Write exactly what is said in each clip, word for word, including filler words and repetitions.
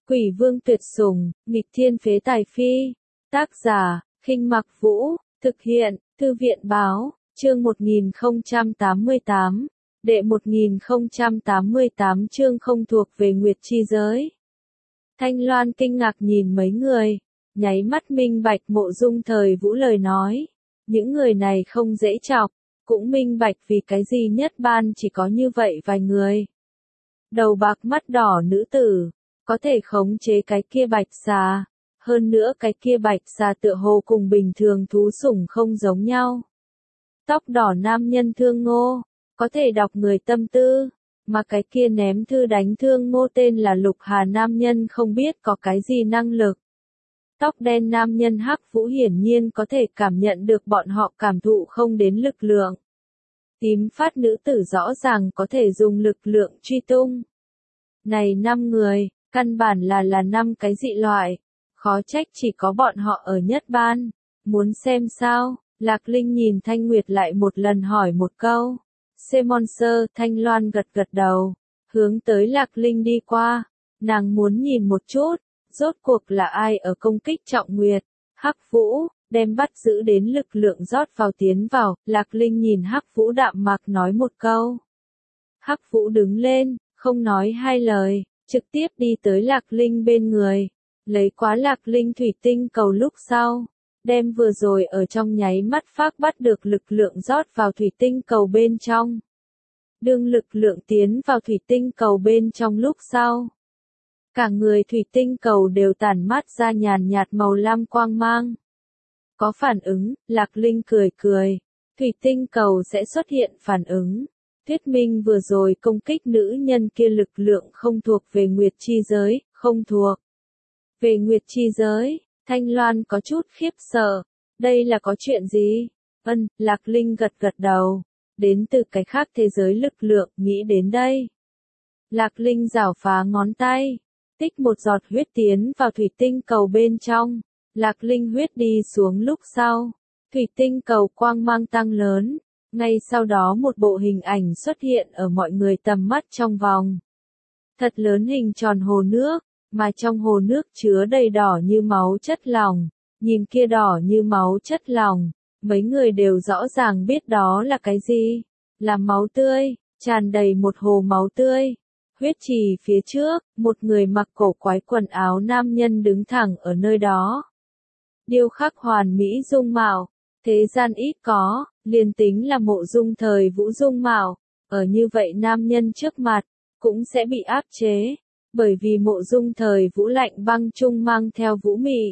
Quỷ vương tuyệt sủng, nghịch thiên phế tài phi. Tác giả, Khinh Mặc Vũ, thực hiện, Thư viện báo, chương một nghìn không trăm tám mươi tám, đệ một nghìn không trăm tám mươi tám chương không thuộc về Nguyệt chi giới. Thanh Loan kinh ngạc nhìn mấy người, nháy mắt minh bạch Mộ Dung Thời Vũ lời nói. Những người này không dễ chọc, cũng minh bạch vì cái gì nhất ban chỉ có như vậy vài người. Đầu bạc mắt đỏ nữ tử, có thể khống chế cái kia bạch xà, hơn nữa cái kia bạch xà tựa hồ cùng bình thường thú sủng không giống nhau. Tóc đỏ nam nhân Thương Ngô, có thể đọc người tâm tư, mà cái kia ném thư đánh Thương Ngô tên là Lục Hà nam nhân không biết có cái gì năng lực. Tóc đen nam nhân Hắc Vũ hiển nhiên có thể cảm nhận được bọn họ cảm thụ không đến lực lượng. Tím phát nữ tử rõ ràng có thể dùng lực lượng truy tung. Này năm người, căn bản là là năm cái dị loại, khó trách chỉ có bọn họ ở nhất ban. Muốn xem sao? Lạc Linh nhìn Thanh Nguyệt lại một lần hỏi một câu. Semonser, Thanh Loan gật gật đầu, hướng tới Lạc Linh đi qua. Nàng muốn nhìn một chút, rốt cuộc là ai ở công kích Trọng Nguyệt. Hắc Vũ, đem bắt giữ đến lực lượng rót vào tiến vào. Lạc Linh nhìn Hắc Vũ đạm mạc nói một câu. Hắc Vũ đứng lên, không nói hai lời, trực tiếp đi tới Lạc Linh bên người, lấy quá Lạc Linh thủy tinh cầu lúc sau, đem vừa rồi ở trong nháy mắt phác bắt được lực lượng rót vào thủy tinh cầu bên trong. Đương lực lượng tiến vào thủy tinh cầu bên trong lúc sau, cả người thủy tinh cầu đều tản mát ra nhàn nhạt màu lam quang mang. Có phản ứng, Lạc Linh cười cười, thủy tinh cầu sẽ xuất hiện phản ứng. Thuyết minh vừa rồi công kích nữ nhân kia lực lượng không thuộc về Nguyệt chi giới, không thuộc về Nguyệt chi giới. Thanh Loan có chút khiếp sợ, đây là có chuyện gì? Ân, Lạc Linh gật gật đầu, đến từ cái khác thế giới lực lượng, nghĩ đến đây. Lạc Linh giảo phá ngón tay, tích một giọt huyết tiến vào thủy tinh cầu bên trong. Lạc Linh huyết đi xuống lúc sau, thủy tinh cầu quang mang tăng lớn. Ngay sau đó một bộ hình ảnh xuất hiện ở mọi người tầm mắt trong vòng. Thật lớn hình tròn hồ nước, mà trong hồ nước chứa đầy đỏ như máu chất lỏng. Nhìn kia đỏ như máu chất lỏng, mấy người đều rõ ràng biết đó là cái gì. Là máu tươi, tràn đầy một hồ máu tươi. Huyết trì phía trước, một người mặc cổ quái quần áo nam nhân đứng thẳng ở nơi đó. Điêu khắc hoàn mỹ dung mạo, thế gian ít có. Liền tính là Mộ Dung Thời Vũ dung mạo, ở như vậy nam nhân trước mặt, cũng sẽ bị áp chế, bởi vì Mộ Dung Thời Vũ lạnh băng trung mang theo vũ mị.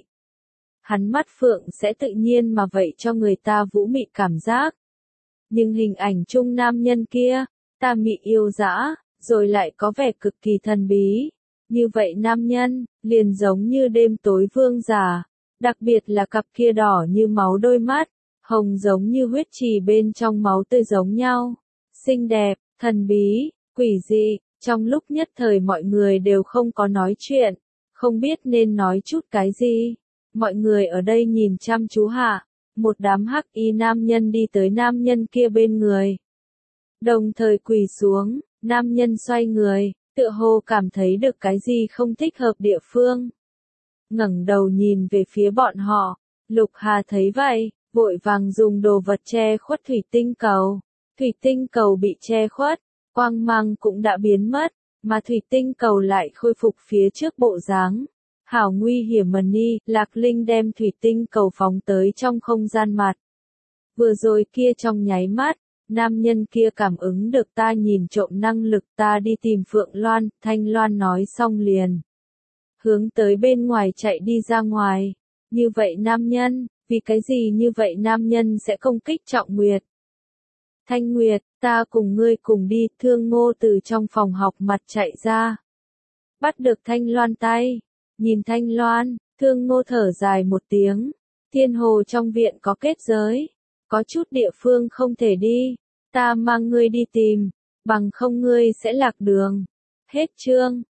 Hắn mắt phượng sẽ tự nhiên mà vậy cho người ta vũ mị cảm giác. Nhưng hình ảnh trung nam nhân kia, ta mị yêu dã, rồi lại có vẻ cực kỳ thần bí. Như vậy nam nhân, liền giống như đêm tối vương giả, đặc biệt là cặp kia đỏ như máu đôi mắt. Hồng giống như huyết trì bên trong máu tươi giống nhau, xinh đẹp, thần bí, quỷ dị, trong lúc nhất thời mọi người đều không có nói chuyện, không biết nên nói chút cái gì. Mọi người ở đây nhìn chăm chú hạ, một đám hắc y nam nhân đi tới nam nhân kia bên người. Đồng thời quỳ xuống, nam nhân xoay người, tựa hồ cảm thấy được cái gì không thích hợp địa phương. Ngẩng đầu nhìn về phía bọn họ, Lục Hà thấy vậy. Vội vàng dùng đồ vật che khuất thủy tinh cầu. Thủy tinh cầu bị che khuất, quang mang cũng đã biến mất, mà thủy tinh cầu lại khôi phục phía trước bộ dáng. Hảo nguy hiểm mần ni, Lạc Linh đem thủy tinh cầu phóng tới trong không gian mặt. Vừa rồi kia trong nháy mắt, nam nhân kia cảm ứng được ta nhìn trộm năng lực, ta đi tìm Phượng Loan. Thanh Loan nói xong liền hướng tới bên ngoài chạy đi ra ngoài. Như vậy nam nhân, vì cái gì như vậy nam nhân sẽ công kích Trọng Nguyệt? Thanh Nguyệt, ta cùng ngươi cùng đi. Thương Ngô từ trong phòng học mặt chạy ra, bắt được Thanh Loan tay, nhìn Thanh Loan, Thương Ngô thở dài một tiếng. Thiên hồ trong viện có kết giới, có chút địa phương không thể đi, ta mang ngươi đi tìm, bằng không ngươi sẽ lạc đường. Hết chương.